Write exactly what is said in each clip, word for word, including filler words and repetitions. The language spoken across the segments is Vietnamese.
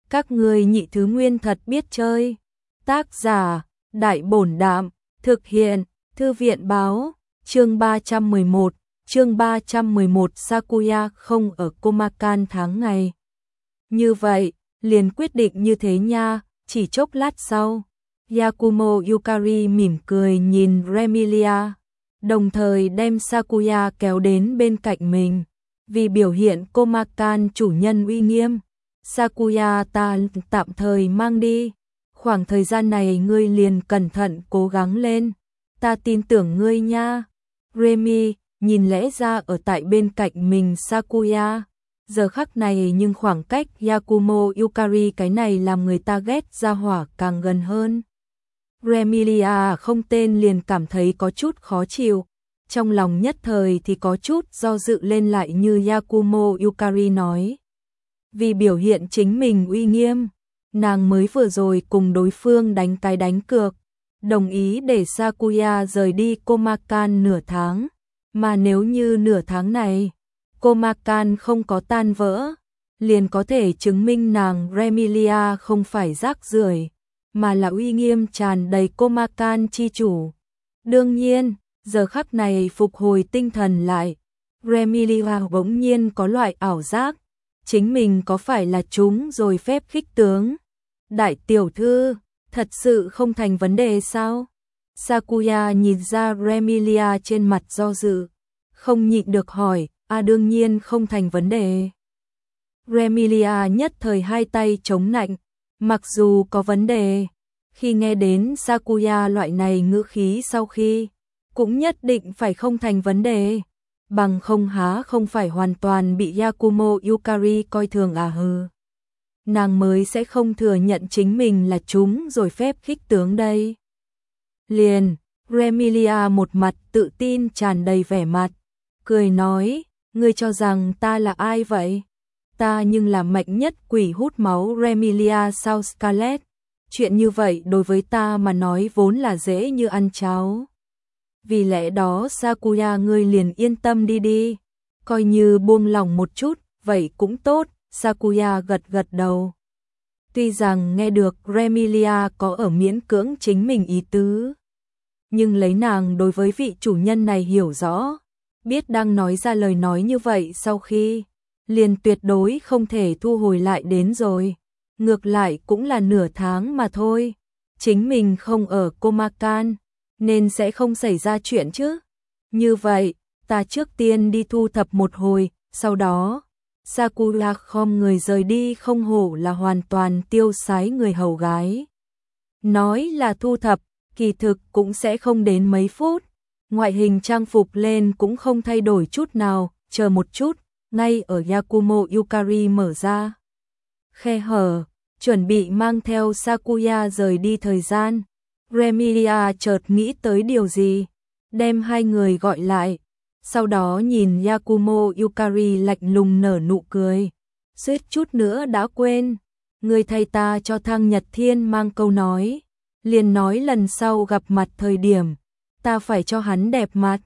Các ngươi nhị thứ nguyên thật biết chơi. Tác giả, Đại Bổn Đạm, thực hiện, Thư viện Báo, chương ba trăm mười một, chương ba trăm mười một Sakuya không ở Komakan tháng ngày. Như vậy, liền quyết định như thế nha, chỉ chốc lát sau. Yakumo Yukari mỉm cười nhìn Remilia, đồng thời đem Sakuya kéo đến bên cạnh mình. Vì biểu hiện Komakan chủ nhân uy nghiêm, Sakuya ta tạm thời mang đi. Khoảng thời gian này ngươi liền cẩn thận cố gắng lên, ta tin tưởng ngươi nha. Remy nhìn lẽ ra ở tại bên cạnh mình Sakuya, giờ khắc này nhưng khoảng cách Yakumo Yukari cái này làm người ta ghét ra hỏa càng gần hơn. Remilia không tên liền cảm thấy có chút khó chịu, trong lòng nhất thời thì có chút do dự lên lại như Yakumo Yukari nói. Vì biểu hiện chính mình uy nghiêm, nàng mới vừa rồi cùng đối phương đánh cái đánh cược, đồng ý để Sakuya rời đi Komakan nửa tháng, mà nếu như nửa tháng này Komakan không có tan vỡ, liền có thể chứng minh nàng Remilia không phải rác rưởi, mà là uy nghiêm tràn đầy Komakan chi chủ. Đương nhiên, giờ khắc này phục hồi tinh thần lại, Remilia bỗng nhiên có loại ảo giác, chính mình có phải là trúng rồi phép khích tướng. Đại tiểu thư, thật sự không thành vấn đề sao? Sakuya nhìn ra Remilia trên mặt do dự, không nhịn được hỏi, à đương nhiên không thành vấn đề. Remilia nhất thời hai tay chống nạnh, mặc dù có vấn đề, khi nghe đến Sakuya loại này ngữ khí sau khi, cũng nhất định phải không thành vấn đề, bằng không há không phải hoàn toàn bị Yakumo Yukari coi thường à hừ. Nàng mới sẽ không thừa nhận chính mình là trúng rồi phép khích tướng đây. Liền, Remilia một mặt tự tin tràn đầy vẻ mặt, cười nói, ngươi cho rằng ta là ai vậy? Ta nhưng là mạnh nhất quỷ hút máu Remilia sao Scarlet? Chuyện như vậy đối với ta mà nói vốn là dễ như ăn cháo. Vì lẽ đó Sakuya ngươi liền yên tâm đi đi, coi như buông lòng một chút, vậy cũng tốt. Sakuya gật gật đầu. Tuy rằng nghe được Remilia có ở miễn cưỡng chính mình ý tứ, nhưng lấy nàng đối với vị chủ nhân này hiểu rõ, biết đang nói ra lời nói như vậy sau khi, liền tuyệt đối không thể thu hồi lại đến rồi. Ngược lại cũng là nửa tháng mà thôi, chính mình không ở Komakan, nên sẽ không xảy ra chuyện chứ. Như vậy, ta trước tiên đi thu thập một hồi, sau đó Sakuya khom người rời đi, không hổ là hoàn toàn tiêu sái người hầu gái. Nói là thu thập, kỳ thực cũng sẽ không đến mấy phút, ngoại hình trang phục lên cũng không thay đổi chút nào, chờ một chút, ngay ở Yakumo Yukari mở ra khe hở, chuẩn bị mang theo Sakuya rời đi thời gian. Remilia chợt nghĩ tới điều gì, đem hai người gọi lại. Sau đó nhìn Yakumo Yukari lạnh lùng nở nụ cười, suýt chút nữa đã quên, người thay ta cho Thang Nhật Thiên mang câu nói, liền nói lần sau gặp mặt thời điểm, ta phải cho hắn đẹp mặt.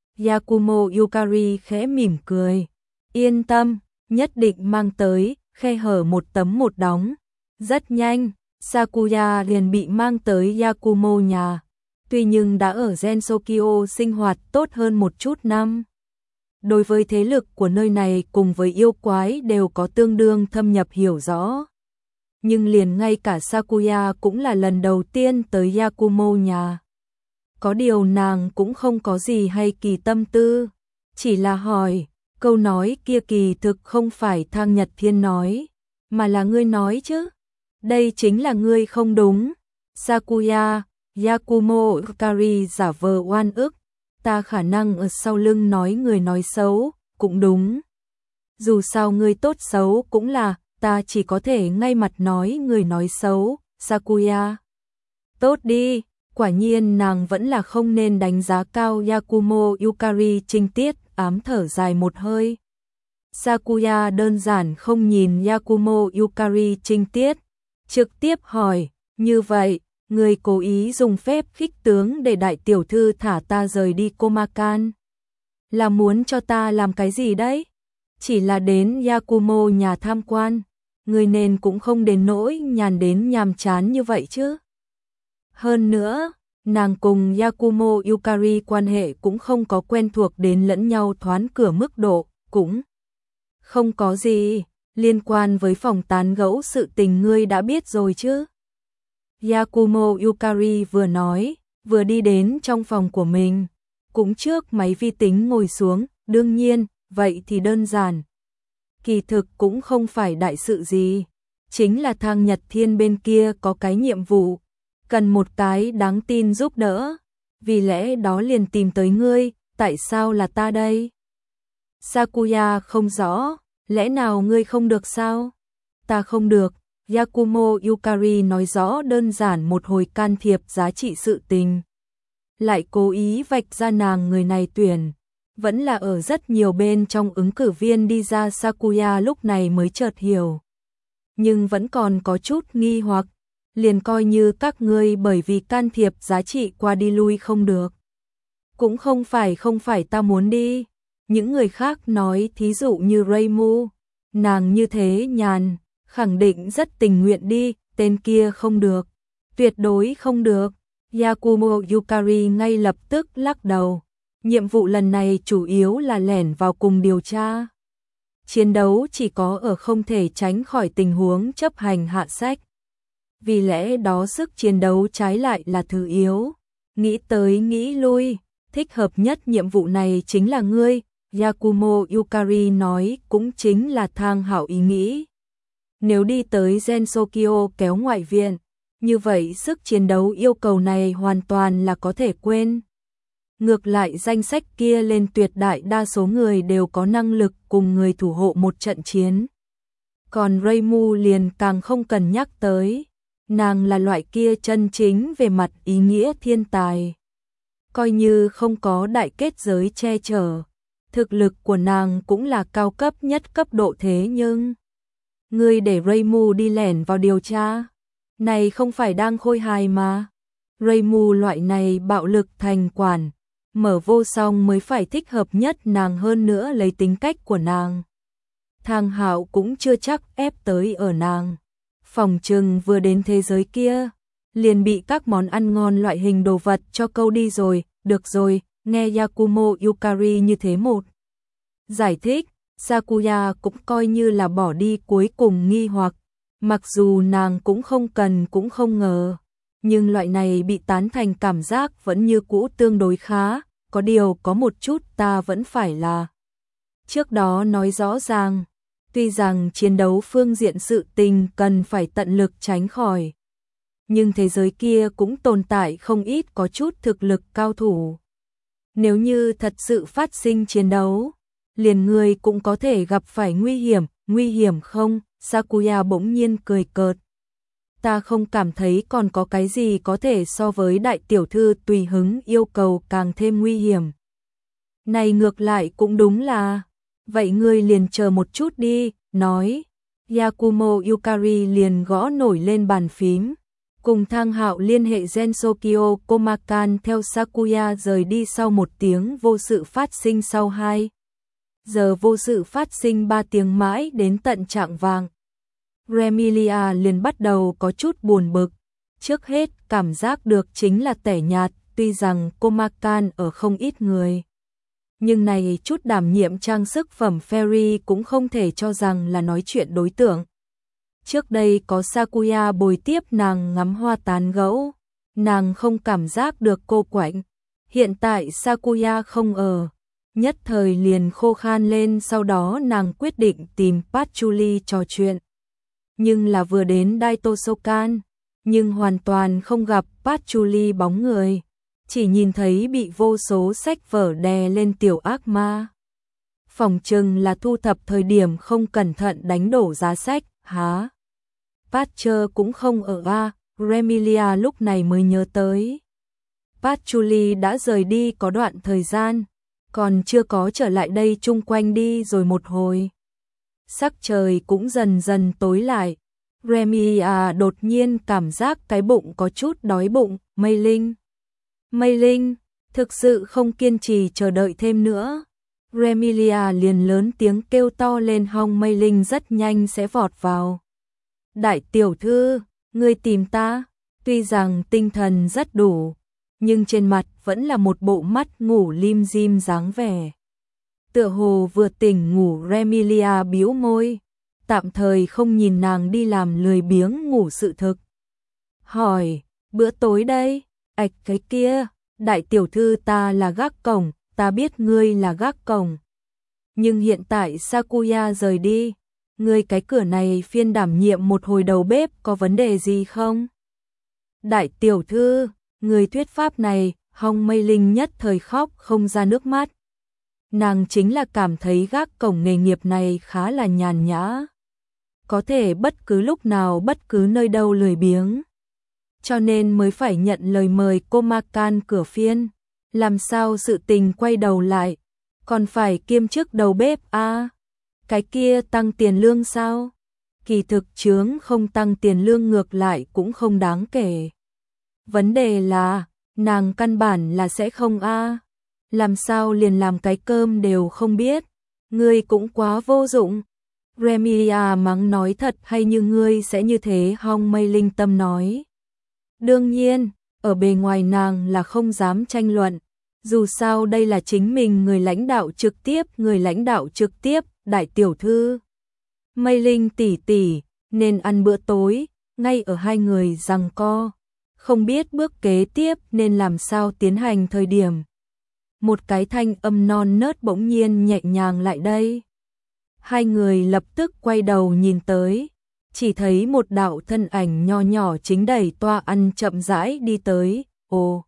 Yakumo Yukari khẽ mỉm cười, yên tâm, nhất định mang tới, khe hở một tấm một đóng. Rất nhanh, Sakuya liền bị mang tới Yakumo nhà. Tuy nhưng đã ở Gensokyo sinh hoạt tốt hơn một chút năm, đối với thế lực của nơi này cùng với yêu quái đều có tương đương thâm nhập hiểu rõ. Nhưng liền ngay cả Sakuya cũng là lần đầu tiên tới Yakumo nhà. Có điều nàng cũng không có gì hay kỳ tâm tư, chỉ là hỏi, câu nói kia kỳ thực không phải Thang Nhật Thiên nói, mà là ngươi nói chứ. Đây chính là ngươi không đúng. Sakuya, Yakumo Yukari giả vờ oan ức, ta khả năng ở sau lưng nói người nói xấu, cũng đúng. Dù sao ngươi tốt xấu cũng là, ta chỉ có thể ngay mặt nói người nói xấu. Sakuya, tốt đi, quả nhiên nàng vẫn là không nên đánh giá cao Yakumo Yukari trinh tiết, ám thở dài một hơi. Sakuya đơn giản không nhìn Yakumo Yukari trinh tiết, trực tiếp hỏi, như vậy, người cố ý dùng phép khích tướng để đại tiểu thư thả ta rời đi Komakan, là muốn cho ta làm cái gì đấy? Chỉ là đến Yakumo nhà tham quan, Ngươi nên cũng không đến nỗi nhàn đến nhàm chán như vậy chứ. Hơn nữa, nàng cùng Yakumo Yukari quan hệ cũng không có quen thuộc đến lẫn nhau thoáng cửa mức độ, cũng không có gì liên quan với phòng tán gẫu sự tình ngươi đã biết rồi chứ. Yakumo Yukari vừa nói, vừa đi đến trong phòng của mình, cũng trước máy vi tính ngồi xuống, đương nhiên, vậy thì đơn giản. Kỳ thực cũng không phải đại sự gì, chính là thang Nhật Thiên bên kia có cái nhiệm vụ, cần một cái đáng tin giúp đỡ, vì lẽ đó liền tìm tới ngươi, tại sao là ta đây? Sakuya không rõ, lẽ nào ngươi không được sao? Ta không được, Yakumo Yukari nói rõ đơn giản một hồi can thiệp giá trị sự tình. Lại cố ý vạch ra nàng người này tuyển, vẫn là ở rất nhiều bên trong ứng cử viên đi ra. Sakuya lúc này mới chợt hiểu, nhưng vẫn còn có chút nghi hoặc, liền coi như các ngươi bởi vì can thiệp giá trị qua đi lui không được. Cũng không phải không phải ta muốn đi, những người khác nói thí dụ như Reimu, nàng như thế nhàn, khẳng định rất tình nguyện đi, tên kia không được, tuyệt đối không được. Yakumo Yukari ngay lập tức lắc đầu, nhiệm vụ lần này chủ yếu là lẻn vào cùng điều tra. Chiến đấu chỉ có ở không thể tránh khỏi tình huống chấp hành hạ sách. Vì lẽ đó sức chiến đấu trái lại là thứ yếu. Nghĩ tới nghĩ lui, thích hợp nhất nhiệm vụ này chính là ngươi, Yakumo Yukari nói, cũng chính là Thang Hạo ý nghĩ. Nếu đi tới Gensokyo kéo ngoại viện, như vậy sức chiến đấu yêu cầu này hoàn toàn là có thể quên. Ngược lại danh sách kia lên tuyệt đại đa số người đều có năng lực cùng người thủ hộ một trận chiến. Còn Reimu liền càng không cần nhắc tới, nàng là loại kia chân chính về mặt ý nghĩa thiên tài. Coi như không có đại kết giới che chở, thực lực của nàng cũng là cao cấp nhất cấp độ thế nhưng... Ngươi để Reimu đi lẻn vào điều tra, này không phải đang khôi hài mà. Reimu loại này bạo lực thành quản, mở vô song mới phải thích hợp nhất nàng, hơn nữa lấy tính cách của nàng. Thang Hạo cũng chưa chắc ép tới ở nàng. Phòng trừng vừa đến thế giới kia, liền bị các món ăn ngon loại hình đồ vật cho câu đi rồi. Được rồi, nghe Yakumo Yukari như thế một giải thích, Sakuya cũng coi như là bỏ đi cuối cùng nghi hoặc, mặc dù nàng cũng không cần cũng không ngờ, nhưng loại này bị tán thành cảm giác vẫn như cũ tương đối khá, có điều có một chút ta vẫn phải là trước đó nói rõ ràng, tuy rằng chiến đấu phương diện sự tình cần phải tận lực tránh khỏi, nhưng thế giới kia cũng tồn tại không ít có chút thực lực cao thủ. Nếu như thật sự phát sinh chiến đấu, liền người cũng có thể gặp phải nguy hiểm, nguy hiểm không? Sakuya bỗng nhiên cười cợt. Ta không cảm thấy còn có cái gì có thể so với đại tiểu thư tùy hứng yêu cầu càng thêm nguy hiểm. Này ngược lại cũng đúng là, vậy ngươi liền chờ một chút đi, nói. Yakumo Yukari liền gõ nổi lên bàn phím, cùng Thang Hạo liên hệ Gensokyo Komakan theo Sakuya rời đi sau một tiếng vô sự phát sinh sau hai. Giờ vô sự phát sinh ba tiếng mãi đến tận trạng vàng. Remilia liền bắt đầu có chút buồn bực. Trước hết cảm giác được chính là tẻ nhạt, tuy rằng Komakan ở không ít người. Nhưng này chút đảm nhiệm trang sức phẩm Fairy cũng không thể cho rằng là nói chuyện đối tượng. Trước đây có Sakuya bồi tiếp nàng ngắm hoa tán gẫu, nàng không cảm giác được cô quạnh. Hiện tại Sakuya không ở, nhất thời liền khô khan lên, sau đó nàng quyết định tìm Patchouli trò chuyện. Nhưng là vừa đến Daitosokan, nhưng hoàn toàn không gặp Patchouli bóng người, chỉ nhìn thấy bị vô số sách vở đè lên tiểu ác ma. Phòng chừng là thu thập thời điểm không cẩn thận đánh đổ giá sách, há. Patcher cũng không ở a, Remilia lúc này mới nhớ tới. Patchouli đã rời đi có đoạn thời gian, còn chưa có trở lại đây, chung quanh đi rồi một hồi. Sắc trời cũng dần dần tối lại. Remilia đột nhiên cảm giác cái bụng có chút đói bụng. Mây Linh, Mây Linh, thực sự không kiên trì chờ đợi thêm nữa. Remilia liền lớn tiếng kêu to lên, hong Mây Linh rất nhanh sẽ vọt vào. Đại tiểu thư, ngươi tìm ta, tuy rằng tinh thần rất đủ, nhưng trên mặt vẫn là một bộ mắt ngủ lim dim dáng vẻ. Tựa hồ vừa tỉnh ngủ. Remilia bĩu môi, tạm thời không nhìn nàng đi làm lười biếng ngủ sự thực. Hỏi, bữa tối đây? Ạch cái kia, đại tiểu thư ta là gác cổng, ta biết ngươi là gác cổng. Nhưng hiện tại Sakuya rời đi, ngươi cái cửa này phiên đảm nhiệm một hồi đầu bếp có vấn đề gì không? Đại tiểu thư, người thuyết pháp này, Hong Mei Linh nhất thời khóc không ra nước mắt. Nàng chính là cảm thấy gác cổng nghề nghiệp này khá là nhàn nhã. Có thể bất cứ lúc nào bất cứ nơi đâu lười biếng. Cho nên mới phải nhận lời mời Komakan cửa phiên. Làm sao sự tình quay đầu lại, còn phải kiêm chức đầu bếp a à? Cái kia tăng tiền lương sao? Kỳ thực chướng không tăng tiền lương ngược lại cũng không đáng kể. Vấn đề là, nàng căn bản là sẽ không a à? Làm sao liền làm cái cơm đều không biết? Ngươi cũng quá vô dụng. Remilia mắng nói thật hay như ngươi sẽ như thế? Hong Mei Linh tâm nói. Đương nhiên, ở bề ngoài nàng là không dám tranh luận. Dù sao đây là chính mình người lãnh đạo trực tiếp, người lãnh đạo trực tiếp, đại tiểu thư. Mei Linh tỷ tỷ, nên ăn bữa tối, ngay ở hai người giằng co. Không biết bước kế tiếp nên làm sao tiến hành thời điểm. Một cái thanh âm non nớt bỗng nhiên nhẹ nhàng lại đây. Hai người lập tức quay đầu nhìn tới, chỉ thấy một đạo thân ảnh nho nhỏ chính đẩy toa ăn chậm rãi đi tới. Ồ,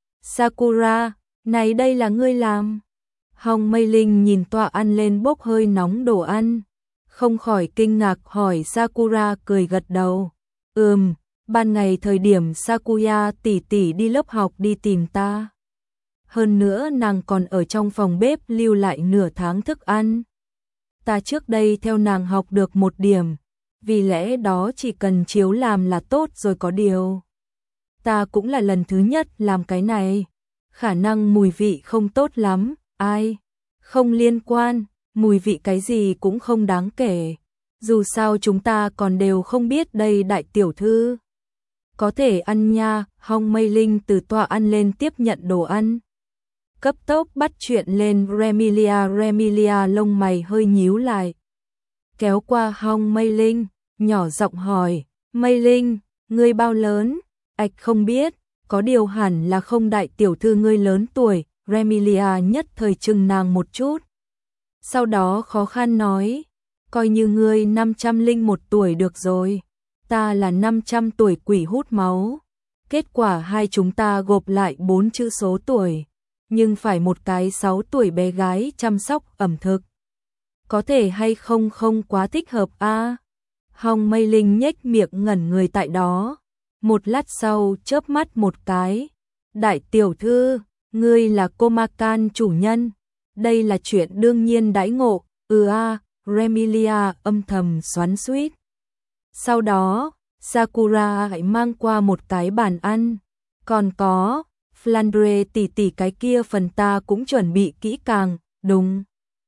Sakura, này đây là ngươi làm? Hong Mei Linh nhìn toa ăn lên bốc hơi nóng đồ ăn, không khỏi kinh ngạc hỏi. Sakura cười gật đầu. Ừm, ban ngày thời điểm Sakuya tỷ tỷ đi lớp học đi tìm ta. Hơn nữa nàng còn ở trong phòng bếp lưu lại nửa tháng thức ăn. Ta trước đây theo nàng học được một điểm, vì lẽ đó chỉ cần chiếu làm là tốt rồi có điều. Ta cũng là lần thứ nhất làm cái này, khả năng mùi vị không tốt lắm, ai, không liên quan, mùi vị cái gì cũng không đáng kể. Dù sao chúng ta còn đều không biết đây đại tiểu thư. Có thể ăn nha. Hong Mei Linh từ tọa ăn lên tiếp nhận đồ ăn. Cấp tốc bắt chuyện lên. Remilia Remilia lông mày hơi nhíu lại. Kéo qua Hong Mei Linh, nhỏ giọng hỏi, Mei Linh, ngươi bao lớn? Ạch không biết, có điều hẳn là không đại tiểu thư ngươi lớn tuổi. Remilia nhất thời chừng nàng một chút. Sau đó khó khăn nói, coi như ngươi năm trăm lẻ một tuổi được rồi. Ta là năm trăm tuổi quỷ hút máu. Kết quả hai chúng ta gộp lại bốn chữ số tuổi, nhưng phải một cái sáu tuổi bé gái chăm sóc ẩm thực. Có thể hay không không quá thích hợp a à? Hong Mei Linh nhếch miệng ngẩn người tại đó. Một lát sau chớp mắt một cái. Đại tiểu thư, ngươi là Komakan chủ nhân. Đây là chuyện đương nhiên đãi ngộ. Ừ a à, Remilia âm thầm xoắn xuýt. Sau đó, Sakura hãy mang qua một cái bàn ăn. Còn có, Flandre tỷ tỷ cái kia phần ta cũng chuẩn bị kỹ càng, đúng.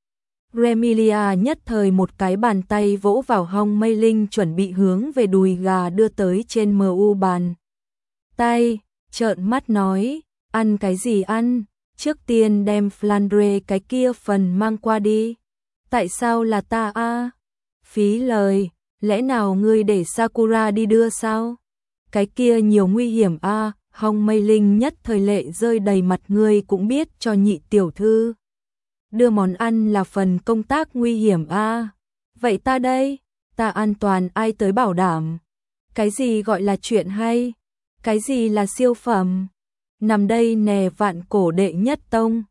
Remilia nhất thời một cái bàn tay vỗ vào Hong Mei Linh chuẩn bị hướng về đùi gà đưa tới trên mu bàn. Tay, trợn mắt nói, ăn cái gì ăn, trước tiên đem Flandre cái kia phần mang qua đi. Tại sao là ta a? À? Phí lời, lẽ nào ngươi để Sakura đi đưa sao? Cái kia nhiều nguy hiểm a. À? Hong Mei Linh nhất thời lệ rơi đầy mặt. Ngươi cũng biết cho nhị tiểu thư đưa món ăn là phần công tác nguy hiểm a. À? Vậy ta đây, ta an toàn ai tới bảo đảm? Cái gì gọi là chuyện hay? Cái gì là siêu phẩm? Nằm đây nè vạn cổ đệ nhất tông.